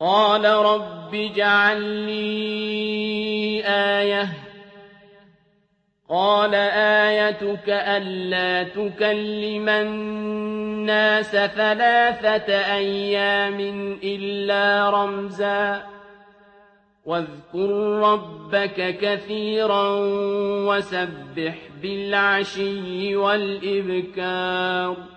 قال رب اجعل لي آية قال آيتك ألا تكلم الناس 3 أيام إلا رمزا واذكر ربك كثيرا وسبح بالعشي والإبكار